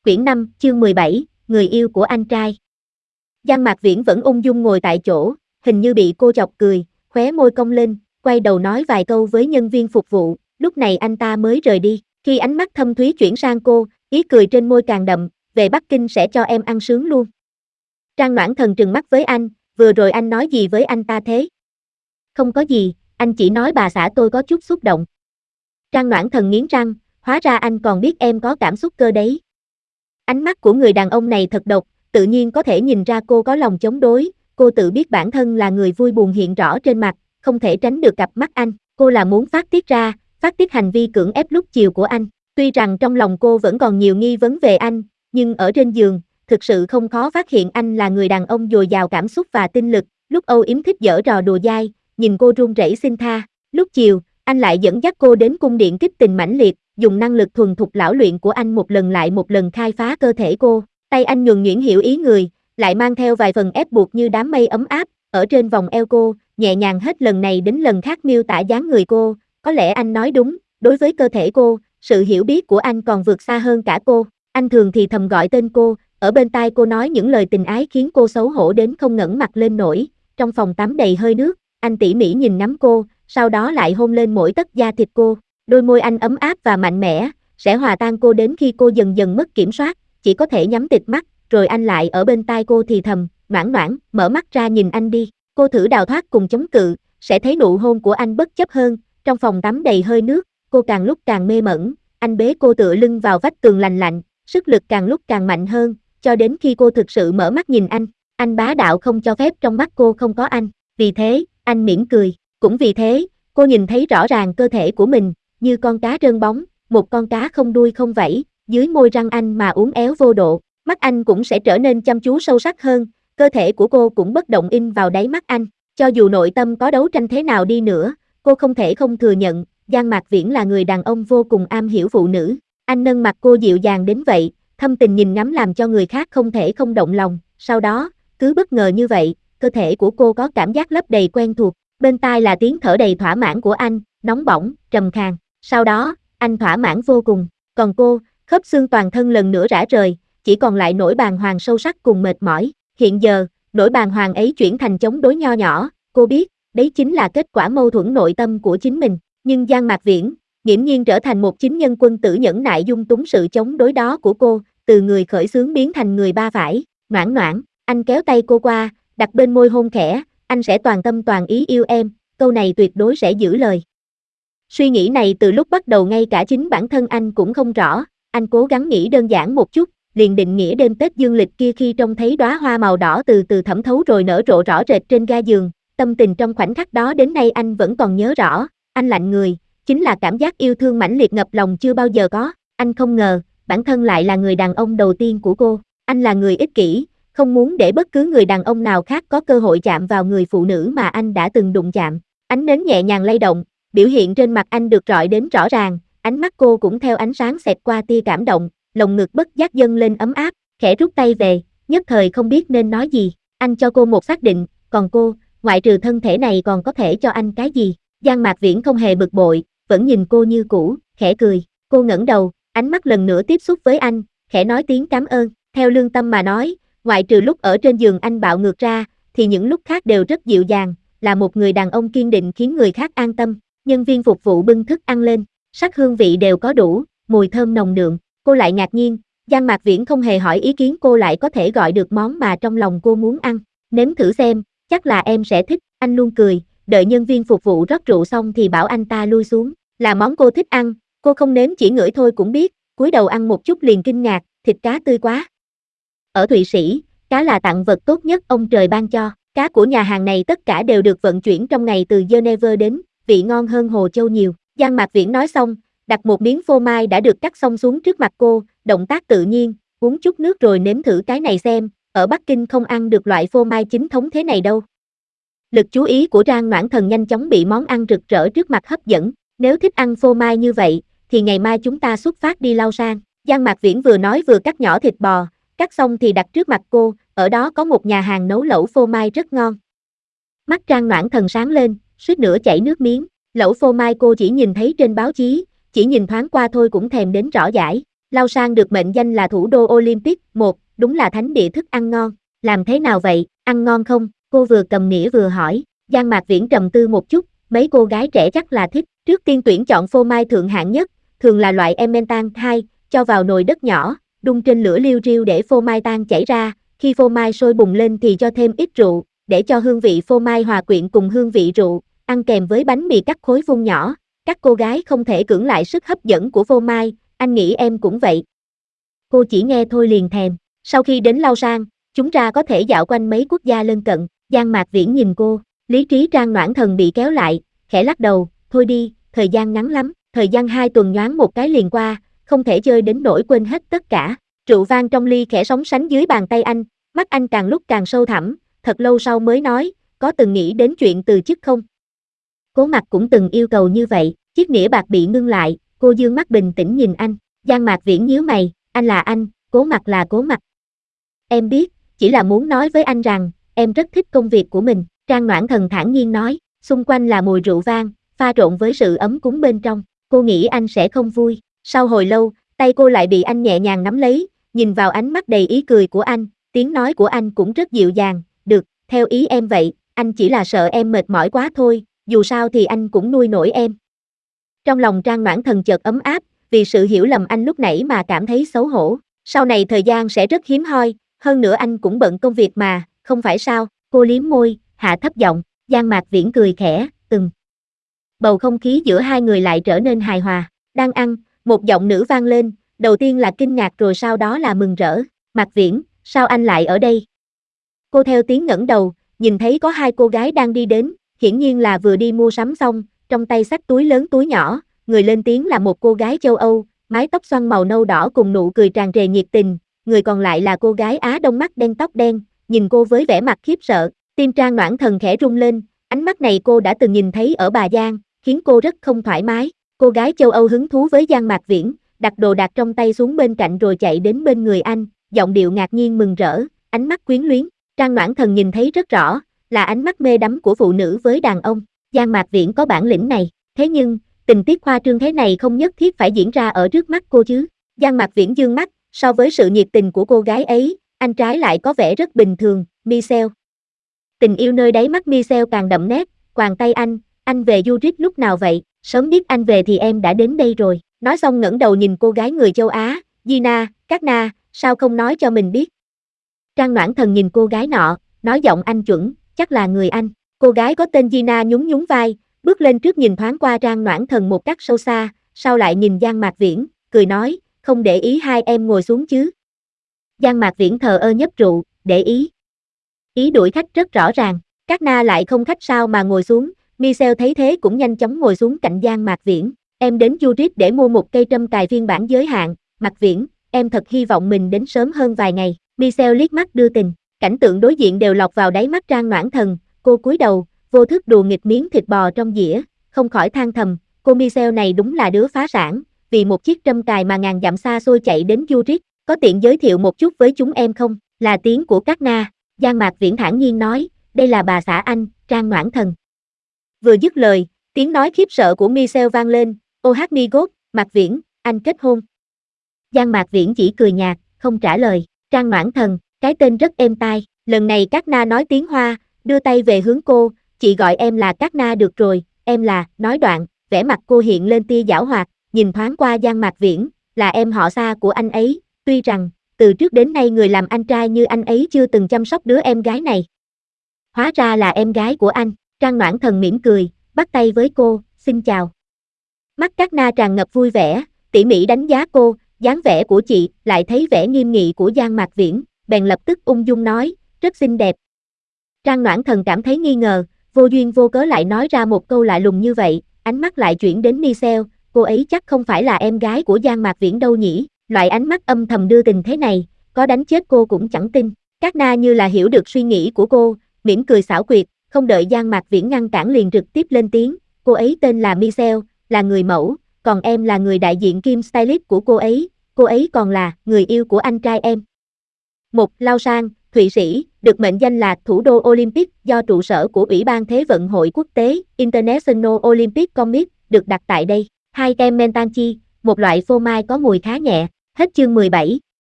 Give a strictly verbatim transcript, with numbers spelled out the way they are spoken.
Quyển năm, chương mười bảy, người yêu của anh trai. Giang Mạc Viễn vẫn ung dung ngồi tại chỗ, hình như bị cô chọc cười, khóe môi cong lên, quay đầu nói vài câu với nhân viên phục vụ, lúc này anh ta mới rời đi. Khi ánh mắt thâm thúy chuyển sang cô, ý cười trên môi càng đậm, về Bắc Kinh sẽ cho em ăn sướng luôn. Trang Noãn Thần trừng mắt với anh, vừa rồi anh nói gì với anh ta thế? Không có gì, anh chỉ nói bà xã tôi có chút xúc động. Trang Noãn Thần nghiến răng, hóa ra anh còn biết em có cảm xúc cơ đấy. Ánh mắt của người đàn ông này thật độc, tự nhiên có thể nhìn ra cô có lòng chống đối, cô tự biết bản thân là người vui buồn hiện rõ trên mặt, không thể tránh được cặp mắt anh, cô là muốn phát tiết ra, phát tiết hành vi cưỡng ép lúc chiều của anh. Tuy rằng trong lòng cô vẫn còn nhiều nghi vấn về anh, nhưng ở trên giường, thực sự không khó phát hiện anh là người đàn ông dồi dào cảm xúc và tinh lực, lúc âu yếm thích giở trò đùa dai, nhìn cô run rẩy xin tha, lúc chiều, anh lại dẫn dắt cô đến cung điện kích tình mãnh liệt, dùng năng lực thuần thục lão luyện của anh một lần lại một lần khai phá cơ thể cô, tay anh nhuần nhuyễn hiểu ý người, lại mang theo vài phần ép buộc như đám mây ấm áp, ở trên vòng eo cô, nhẹ nhàng hết lần này đến lần khác miêu tả dáng người cô, có lẽ anh nói đúng, đối với cơ thể cô, sự hiểu biết của anh còn vượt xa hơn cả cô, anh thường thì thầm gọi tên cô, ở bên tai cô nói những lời tình ái khiến cô xấu hổ đến không ngẩng mặt lên nổi, trong phòng tắm đầy hơi nước, anh tỉ mỉ nhìn ngắm cô, sau đó lại hôn lên mỗi tấc da thịt cô. Đôi môi anh ấm áp và mạnh mẽ, sẽ hòa tan cô đến khi cô dần dần mất kiểm soát, chỉ có thể nhắm tịt mắt, rồi anh lại ở bên tai cô thì thầm, Noãn Noãn, mở mắt ra nhìn anh đi. Cô thử đào thoát cùng chống cự, sẽ thấy nụ hôn của anh bất chấp hơn, trong phòng tắm đầy hơi nước, cô càng lúc càng mê mẩn, anh bế cô tựa lưng vào vách tường lành lạnh, sức lực càng lúc càng mạnh hơn, cho đến khi cô thực sự mở mắt nhìn anh, anh bá đạo không cho phép trong mắt cô không có anh, vì thế, anh mỉm cười, cũng vì thế, cô nhìn thấy rõ ràng cơ thể của mình, như con cá trơn bóng, một con cá không đuôi không vảy, dưới môi răng anh mà uốn éo vô độ, mắt anh cũng sẽ trở nên chăm chú sâu sắc hơn, cơ thể của cô cũng bất động in vào đáy mắt anh, cho dù nội tâm có đấu tranh thế nào đi nữa, cô không thể không thừa nhận, Giang Mạc Viễn là người đàn ông vô cùng am hiểu phụ nữ, anh nâng mặt cô dịu dàng đến vậy, thâm tình nhìn ngắm làm cho người khác không thể không động lòng, sau đó, cứ bất ngờ như vậy, cơ thể của cô có cảm giác lấp đầy quen thuộc, bên tai là tiếng thở đầy thỏa mãn của anh, nóng bỏng, trầm khàn. Sau đó, anh thỏa mãn vô cùng, còn cô, khớp xương toàn thân lần nữa rã rời, chỉ còn lại nỗi bàng hoàng sâu sắc cùng mệt mỏi. Hiện giờ, nỗi bàng hoàng ấy chuyển thành chống đối nho nhỏ, cô biết, đấy chính là kết quả mâu thuẫn nội tâm của chính mình. Nhưng Giang Mạc Viễn, nghiễm nhiên trở thành một chính nhân quân tử nhẫn nại dung túng sự chống đối đó của cô, từ người khởi xướng biến thành người ba phải. Noãn Noãn, anh kéo tay cô qua, đặt bên môi hôn khẽ, anh sẽ toàn tâm toàn ý yêu em, câu này tuyệt đối sẽ giữ lời. Suy nghĩ này từ lúc bắt đầu ngay cả chính bản thân anh cũng không rõ, anh cố gắng nghĩ đơn giản một chút, liền định nghĩa đêm Tết dương lịch kia khi trông thấy đóa hoa màu đỏ từ từ thẩm thấu rồi nở rộ rõ rệt trên ga giường, tâm tình trong khoảnh khắc đó đến nay anh vẫn còn nhớ rõ, anh lạnh người, chính là cảm giác yêu thương mãnh liệt ngập lòng chưa bao giờ có, anh không ngờ, bản thân lại là người đàn ông đầu tiên của cô, anh là người ích kỷ, không muốn để bất cứ người đàn ông nào khác có cơ hội chạm vào người phụ nữ mà anh đã từng đụng chạm, ánh nến nhẹ nhàng lay động, biểu hiện trên mặt anh được rọi đến rõ ràng, ánh mắt cô cũng theo ánh sáng xẹt qua tia cảm động, lồng ngực bất giác dâng lên ấm áp, khẽ rút tay về, nhất thời không biết nên nói gì, anh cho cô một xác định, còn cô, ngoại trừ thân thể này còn có thể cho anh cái gì, Giang Mạc Viễn không hề bực bội, vẫn nhìn cô như cũ, khẽ cười, cô ngẩng đầu, ánh mắt lần nữa tiếp xúc với anh, khẽ nói tiếng cảm ơn, theo lương tâm mà nói, ngoại trừ lúc ở trên giường anh bạo ngược ra, thì những lúc khác đều rất dịu dàng, là một người đàn ông kiên định khiến người khác an tâm. Nhân viên phục vụ bưng thức ăn lên, sắc hương vị đều có đủ, mùi thơm nồng nượm, cô lại ngạc nhiên, Giang Mạc Viễn không hề hỏi ý kiến cô lại có thể gọi được món mà trong lòng cô muốn ăn, nếm thử xem, chắc là em sẽ thích, anh luôn cười, đợi nhân viên phục vụ rót rượu xong thì bảo anh ta lui xuống, là món cô thích ăn, cô không nếm chỉ ngửi thôi cũng biết, cúi đầu ăn một chút liền kinh ngạc, thịt cá tươi quá. Ở Thụy Sĩ, cá là tặng vật tốt nhất ông trời ban cho, cá của nhà hàng này tất cả đều được vận chuyển trong ngày từ Geneva đến, vị ngon hơn Hồ Châu nhiều. Giang Mạc Viễn nói xong, đặt một miếng phô mai đã được cắt xong xuống trước mặt cô, động tác tự nhiên, uống chút nước rồi nếm thử cái này xem, ở Bắc Kinh không ăn được loại phô mai chính thống thế này đâu. Lực chú ý của Trang Noãn Thần nhanh chóng bị món ăn rực rỡ trước mặt hấp dẫn, nếu thích ăn phô mai như vậy, thì ngày mai chúng ta xuất phát đi Lao Sang. Giang Mạc Viễn vừa nói vừa cắt nhỏ thịt bò, cắt xong thì đặt trước mặt cô, ở đó có một nhà hàng nấu lẩu phô mai rất ngon. Mắt Trang Noãn Thần sáng lên, suýt nữa chảy nước miếng, lẩu phô mai cô chỉ nhìn thấy trên báo chí, chỉ nhìn thoáng qua thôi cũng thèm đến rõ dãi. Lao Sang được mệnh danh là thủ đô Olympic, một, đúng là thánh địa thức ăn ngon. Làm thế nào vậy, ăn ngon không? Cô vừa cầm nĩa vừa hỏi. Giang Mạc Viễn trầm tư một chút, mấy cô gái trẻ chắc là thích. Trước tiên tuyển chọn phô mai thượng hạng nhất, thường là loại Emmental hai, cho vào nồi đất nhỏ, đun trên lửa liu riu để phô mai tan chảy ra, khi phô mai sôi bùng lên thì cho thêm ít rượu, để cho hương vị phô mai hòa quyện cùng hương vị rượu, ăn kèm với bánh mì cắt khối vung nhỏ. Các cô gái không thể cưỡng lại sức hấp dẫn của phô mai, anh nghĩ em cũng vậy. Cô chỉ nghe thôi liền thèm. Sau khi đến Lao Sang, chúng ta có thể dạo quanh mấy quốc gia lân cận. Giang Mạc Viễn nhìn cô, lý trí Trang Noãn Thần bị kéo lại, khẽ lắc đầu, thôi đi, thời gian ngắn lắm, thời gian hai tuần nhoáng một cái liền qua, không thể chơi đến nỗi quên hết tất cả. Rượu vang trong ly khẽ sóng sánh dưới bàn tay anh, mắt anh càng lúc càng sâu thẳm, thật lâu sau mới nói, có từng nghĩ đến chuyện từ chức không? Cố Mặc cũng từng yêu cầu như vậy, chiếc nĩa bạc bị ngưng lại, cô dương mắt bình tĩnh nhìn anh. Giang Mạc Viễn nhíu mày, anh là anh, Cố Mặc là Cố Mặc. Em biết, chỉ là muốn nói với anh rằng, em rất thích công việc của mình. Trang Noãn Thần thản nhiên nói, xung quanh là mùi rượu vang, pha trộn với sự ấm cúng bên trong, cô nghĩ anh sẽ không vui. Sau hồi lâu, tay cô lại bị anh nhẹ nhàng nắm lấy, nhìn vào ánh mắt đầy ý cười của anh, tiếng nói của anh cũng rất dịu dàng, được, theo ý em vậy, anh chỉ là sợ em mệt mỏi quá thôi, dù sao thì anh cũng nuôi nổi em. Trong lòng Trang Noãn Thần chợt ấm áp, vì sự hiểu lầm anh lúc nãy mà cảm thấy xấu hổ. Sau này thời gian sẽ rất hiếm hoi, hơn nữa anh cũng bận công việc mà, không phải sao? Cô liếm môi, hạ thấp giọng, Giang Mạc Viễn cười khẽ, ừm. Bầu không khí giữa hai người lại trở nên hài hòa. Đang ăn, một giọng nữ vang lên, đầu tiên là kinh ngạc rồi sau đó là mừng rỡ. Mạc Viễn, sao anh lại ở đây? Cô theo tiếng ngẩng đầu, nhìn thấy có hai cô gái đang đi đến, hiển nhiên là vừa đi mua sắm xong, trong tay xách túi lớn túi nhỏ, người lên tiếng là một cô gái châu Âu, mái tóc xoăn màu nâu đỏ cùng nụ cười tràn trề nhiệt tình, người còn lại là cô gái Á Đông mắt đen tóc đen, nhìn cô với vẻ mặt khiếp sợ, tim Trang Noãn Thần khẽ rung lên, ánh mắt này cô đã từng nhìn thấy ở Bà Giang, khiến cô rất không thoải mái. Cô gái châu Âu hứng thú với Giang Mạc Viễn, đặt đồ đạc trong tay xuống bên cạnh rồi chạy đến bên người anh, giọng điệu ngạc nhiên mừng rỡ, ánh mắt quyến luyến. Trang Noãn Thần nhìn thấy rất rõ, là ánh mắt mê đắm của phụ nữ với đàn ông. Giang Mạc Viễn có bản lĩnh này, thế nhưng, tình tiết khoa trương thế này không nhất thiết phải diễn ra ở trước mắt cô chứ. Giang Mạc Viễn dương mắt, so với sự nhiệt tình của cô gái ấy, anh trái lại có vẻ rất bình thường. Michelle. Tình yêu nơi đáy mắt Michelle càng đậm nét, quàng tay anh, anh về Zurich lúc nào vậy? Sớm biết anh về thì em đã đến đây rồi. Nói xong ngẩng đầu nhìn cô gái người châu Á, Gina, Katna, sao không nói cho mình biết? Trang Noãn Thần nhìn cô gái nọ, nói giọng anh chuẩn, chắc là người Anh. Cô gái có tên Gina nhún nhún vai, bước lên trước nhìn thoáng qua Trang Noãn Thần một cách sâu xa, sau lại nhìn Giang Mạc Viễn, cười nói, không để ý hai em ngồi xuống chứ. Giang Mạc Viễn thờ ơ nhấp rượu, để ý. Ý đuổi khách rất rõ ràng, Katna lại không khách sao mà ngồi xuống, Michelle thấy thế cũng nhanh chóng ngồi xuống cạnh Giang Mạc Viễn. Em đến Zurich để mua một cây trâm cài phiên bản giới hạn, Mạc Viễn, em thật hy vọng mình đến sớm hơn vài ngày. Michelle liếc mắt đưa tình, cảnh tượng đối diện đều lọt vào đáy mắt Trang Noãn Thần, cô cúi đầu, vô thức đùa nghịch miếng thịt bò trong dĩa, không khỏi than thầm, cô Michelle này đúng là đứa phá sản, vì một chiếc trâm cài mà ngàn dặm xa xôi chạy đến Zurich, có tiện giới thiệu một chút với chúng em không? Là tiếng của Katna. Giang Mạc Viễn thản nhiên nói, đây là bà xã anh, Trang Noãn Thần. Vừa dứt lời, tiếng nói khiếp sợ của Michelle vang lên, ô hát mi gốt, Mạc Viễn, anh kết hôn. Giang Mạc Viễn chỉ cười nhạt, không trả lời. Trang Noãn Thần, cái tên rất êm tai, lần này Katna nói tiếng Hoa, đưa tay về hướng cô, chị gọi em là Katna được rồi, em là, nói đoạn, vẻ mặt cô hiện lên tia giảo hoạt, nhìn thoáng qua Giang Mạc Viễn, là em họ xa của anh ấy, tuy rằng, từ trước đến nay người làm anh trai như anh ấy chưa từng chăm sóc đứa em gái này. Hóa ra là em gái của anh, Trang Noãn Thần mỉm cười, bắt tay với cô, xin chào. Mắt Katna tràn ngập vui vẻ, tỉ mỉ đánh giá cô, dáng vẻ của chị, lại thấy vẻ nghiêm nghị của Giang Mạc Viễn, bèn lập tức ung dung nói, rất xinh đẹp. Trang Noãn Thần cảm thấy nghi ngờ, vô duyên vô cớ lại nói ra một câu lạ lùng như vậy, ánh mắt lại chuyển đến Michelle, cô ấy chắc không phải là em gái của Giang Mạc Viễn đâu nhỉ, loại ánh mắt âm thầm đưa tình thế này, có đánh chết cô cũng chẳng tin. Katna như là hiểu được suy nghĩ của cô, mỉm cười xảo quyệt, không đợi Giang Mạc Viễn ngăn cản liền trực tiếp lên tiếng, cô ấy tên là Michelle, là người mẫu, còn em là người đại diện kiêm stylist của cô ấy, cô ấy còn là người yêu của anh trai em. Một, Lao Sang, Thụy Sĩ, được mệnh danh là thủ đô Olympic do trụ sở của Ủy ban Thế vận hội quốc tế International Olympic Committee được đặt tại đây. Hai, kem Mentanchi, một loại phô mai có mùi khá nhẹ. Hết chương mười bảy.